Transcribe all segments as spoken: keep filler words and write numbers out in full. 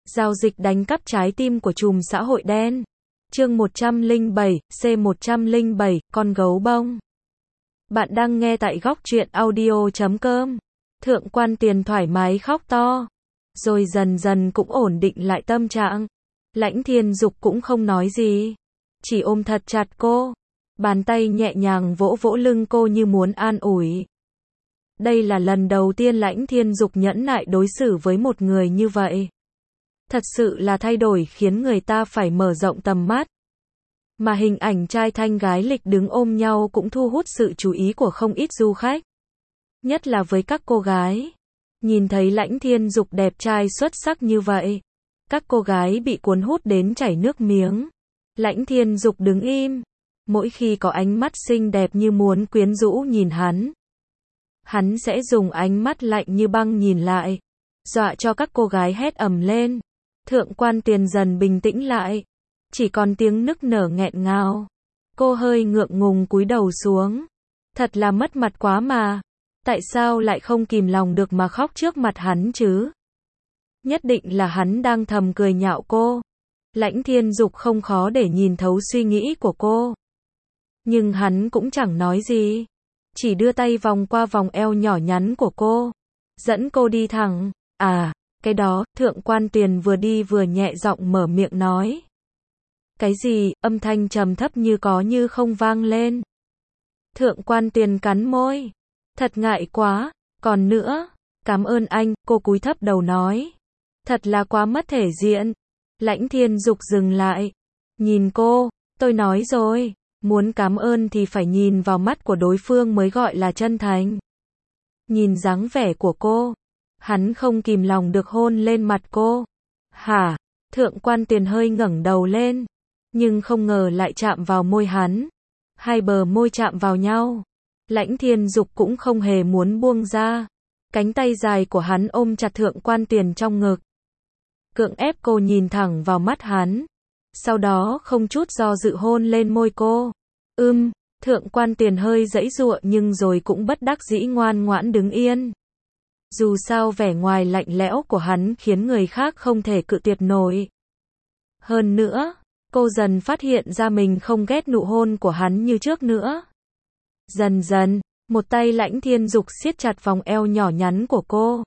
Giao dịch đánh cắp trái tim của trùm xã hội đen. Chương một trăm lẻ bảy, C một trăm lẻ bảy, con gấu bông. Bạn đang nghe tại góc truyện audio chấm com. Thượng quan Tiền thoải mái khóc to. Rồi dần dần cũng ổn định lại tâm trạng. Lãnh Thiên Dục cũng không nói gì. Chỉ ôm thật chặt cô. Bàn tay nhẹ nhàng vỗ vỗ lưng cô như muốn an ủi. Đây là lần đầu tiên Lãnh Thiên Dục nhẫn nại đối xử với một người như vậy. Thật sự là thay đổi khiến người ta phải mở rộng tầm mắt. Mà hình ảnh trai thanh gái lịch đứng ôm nhau cũng thu hút sự chú ý của không ít du khách. Nhất là với các cô gái. Nhìn thấy Lãnh Thiên Dục đẹp trai xuất sắc như vậy. Các cô gái bị cuốn hút đến chảy nước miếng. Lãnh Thiên Dục đứng im. Mỗi khi có ánh mắt xinh đẹp như muốn quyến rũ nhìn hắn. Hắn sẽ dùng ánh mắt lạnh như băng nhìn lại. Dọa cho các cô gái hét ầm lên. Thượng quan Tiền dần bình tĩnh lại. Chỉ còn tiếng nức nở nghẹn ngào. Cô hơi ngượng ngùng cúi đầu xuống. Thật là mất mặt quá mà. Tại sao lại không kìm lòng được mà khóc trước mặt hắn chứ? Nhất định là hắn đang thầm cười nhạo cô. Lãnh Thiên Dục không khó để nhìn thấu suy nghĩ của cô. Nhưng hắn cũng chẳng nói gì. Chỉ đưa tay vòng qua vòng eo nhỏ nhắn của cô. Dẫn cô đi thẳng. À, cái đó, Thượng quan Tiền vừa đi vừa nhẹ giọng mở miệng nói. Cái gì, âm thanh trầm thấp như có như không vang lên. Thượng quan Tiền cắn môi. Thật ngại quá, còn nữa, cảm ơn anh, cô cúi thấp đầu nói. Thật là quá mất thể diện. Lãnh Thiên Dục dừng lại. Nhìn cô, tôi nói rồi, muốn cảm ơn thì phải nhìn vào mắt của đối phương mới gọi là chân thành. Nhìn dáng vẻ của cô, hắn không kìm lòng được hôn lên mặt cô. Hả? Thượng quan Tiền hơi ngẩng đầu lên, nhưng không ngờ lại chạm vào môi hắn. Hai bờ môi chạm vào nhau. Lãnh Thiên Dục cũng không hề muốn buông ra. Cánh tay dài của hắn ôm chặt Thượng quan Tiền trong ngực. Cưỡng ép cô nhìn thẳng vào mắt hắn. Sau đó không chút do dự hôn lên môi cô. Ưm, Thượng quan Tiền hơi giãy giụa nhưng rồi cũng bất đắc dĩ ngoan ngoãn đứng yên. Dù sao vẻ ngoài lạnh lẽo của hắn khiến người khác không thể cự tuyệt nổi. Hơn nữa, cô dần phát hiện ra mình không ghét nụ hôn của hắn như trước nữa. Dần dần, một tay Lãnh Thiên Dục siết chặt vòng eo nhỏ nhắn của cô.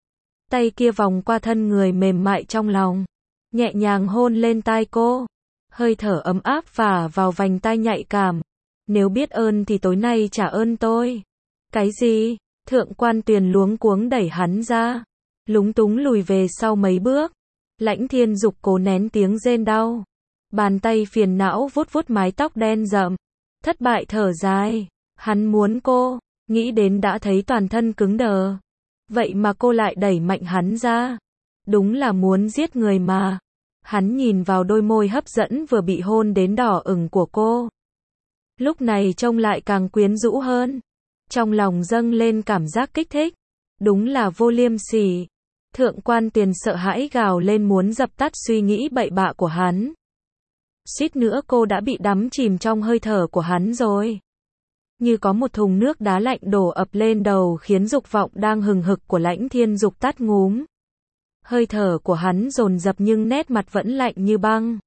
Tay kia vòng qua thân người mềm mại trong lòng. Nhẹ nhàng hôn lên tai cô. Hơi thở ấm áp phả vào vành tai nhạy cảm. Nếu biết ơn thì tối nay trả ơn tôi. Cái gì? Thượng quan Tiền luống cuống đẩy hắn ra. Lúng túng lùi về sau mấy bước. Lãnh Thiên Dục cố nén tiếng rên đau. Bàn tay phiền não vuốt vuốt mái tóc đen rậm. Thất bại thở dài. Hắn muốn cô. Nghĩ đến đã thấy toàn thân cứng đờ. Vậy mà cô lại đẩy mạnh hắn ra. Đúng là muốn giết người mà. Hắn nhìn vào đôi môi hấp dẫn vừa bị hôn đến đỏ ửng của cô. Lúc này trông lại càng quyến rũ hơn. Trong lòng dâng lên cảm giác kích thích. Đúng là vô liêm sỉ. Thượng quan Tiền sợ hãi gào lên muốn dập tắt suy nghĩ bậy bạ của hắn. Suýt nữa cô đã bị đắm chìm trong hơi thở của hắn rồi. Như có một thùng nước đá lạnh đổ ập lên đầu khiến dục vọng đang hừng hực của Lãnh Thiên Dục tắt ngúm. Hơi thở của hắn dồn dập nhưng nét mặt vẫn lạnh như băng.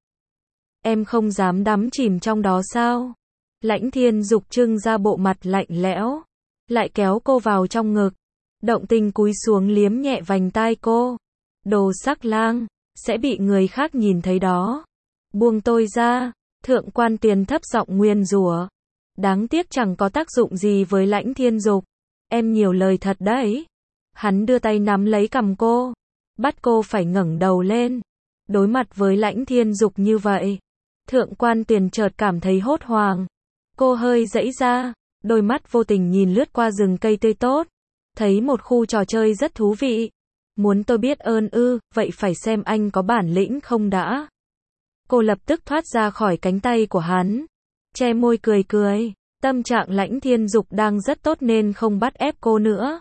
Em không dám đắm chìm trong đó sao? Lãnh Thiên Dục trưng ra bộ mặt lạnh lẽo. Lại kéo cô vào trong ngực. Động tình cúi xuống liếm nhẹ vành tai cô. Đồ sắc lang, sẽ bị người khác nhìn thấy đó. Buông tôi ra. Thượng quan Tiền thấp giọng nguyền rủa. Đáng tiếc chẳng có tác dụng gì với Lãnh Thiên Dục. Em nhiều lời thật đấy. Hắn đưa tay nắm lấy cằm cô. Bắt cô phải ngẩng đầu lên. Đối mặt với Lãnh Thiên Dục như vậy. Thượng quan Tiền chợt cảm thấy hốt hoảng. Cô hơi giãy ra. Đôi mắt vô tình nhìn lướt qua rừng cây tươi tốt. Thấy một khu trò chơi rất thú vị. Muốn tôi biết ơn ư, vậy phải xem anh có bản lĩnh không đã. Cô lập tức thoát ra khỏi cánh tay của hắn. Che môi cười cười. Tâm trạng Lãnh Thiên Dục đang rất tốt nên không bắt ép cô nữa.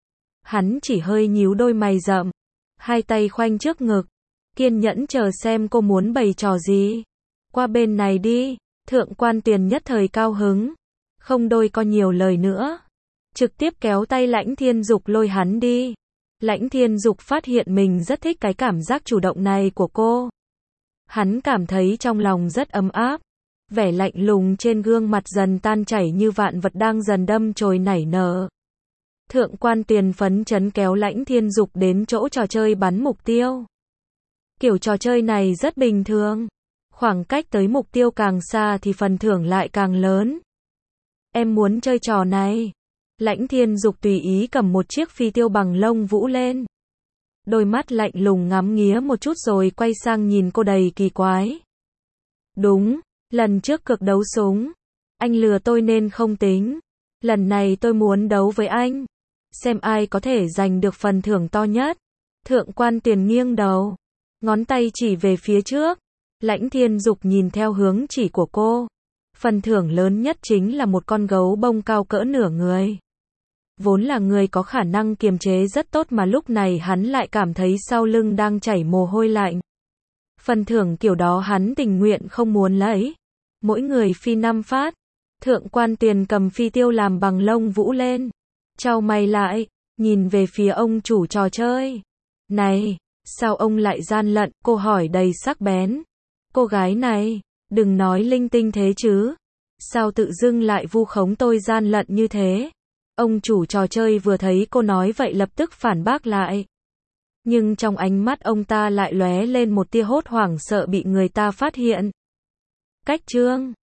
Hắn chỉ hơi nhíu đôi mày rậm. Hai tay khoanh trước ngực. Kiên nhẫn chờ xem cô muốn bày trò gì. Qua bên này đi. Thượng quan Tiền nhất thời cao hứng. Không đôi co nhiều lời nữa. Trực tiếp kéo tay Lãnh Thiên Dục lôi hắn đi. Lãnh Thiên Dục phát hiện mình rất thích cái cảm giác chủ động này của cô. Hắn cảm thấy trong lòng rất ấm áp. Vẻ lạnh lùng trên gương mặt dần tan chảy như vạn vật đang dần đâm chồi nảy nở. Thượng quan Tuyền phấn chấn kéo Lãnh Thiên Dục đến chỗ trò chơi bắn mục tiêu. Kiểu trò chơi này rất bình thường. Khoảng cách tới mục tiêu càng xa thì phần thưởng lại càng lớn. Em muốn chơi trò này. Lãnh Thiên Dục tùy ý cầm một chiếc phi tiêu bằng lông vũ lên. Đôi mắt lạnh lùng ngắm nghía một chút rồi quay sang nhìn cô đầy kỳ quái. Đúng, lần trước cực đấu súng. Anh lừa tôi nên không tính. Lần này tôi muốn đấu với anh. Xem ai có thể giành được phần thưởng to nhất. Thượng quan Tuyền nghiêng đầu. Ngón tay chỉ về phía trước. Lãnh Thiên Dục nhìn theo hướng chỉ của cô. Phần thưởng lớn nhất chính là một con gấu bông cao cỡ nửa người. Vốn là người có khả năng kiềm chế rất tốt mà lúc này hắn lại cảm thấy sau lưng đang chảy mồ hôi lạnh. Phần thưởng kiểu đó hắn tình nguyện không muốn lấy. Mỗi người phi năm phát. Thượng quan Tuyền cầm phi tiêu làm bằng lông vũ lên. Chau mày lại, nhìn về phía ông chủ trò chơi. Này, sao ông lại gian lận? Cô hỏi đầy sắc bén. Cô gái này, đừng nói linh tinh thế chứ. Sao tự dưng lại vu khống tôi gian lận như thế? Ông chủ trò chơi vừa thấy cô nói vậy lập tức phản bác lại. Nhưng trong ánh mắt ông ta lại lóe lên một tia hốt hoảng sợ bị người ta phát hiện. Cách chương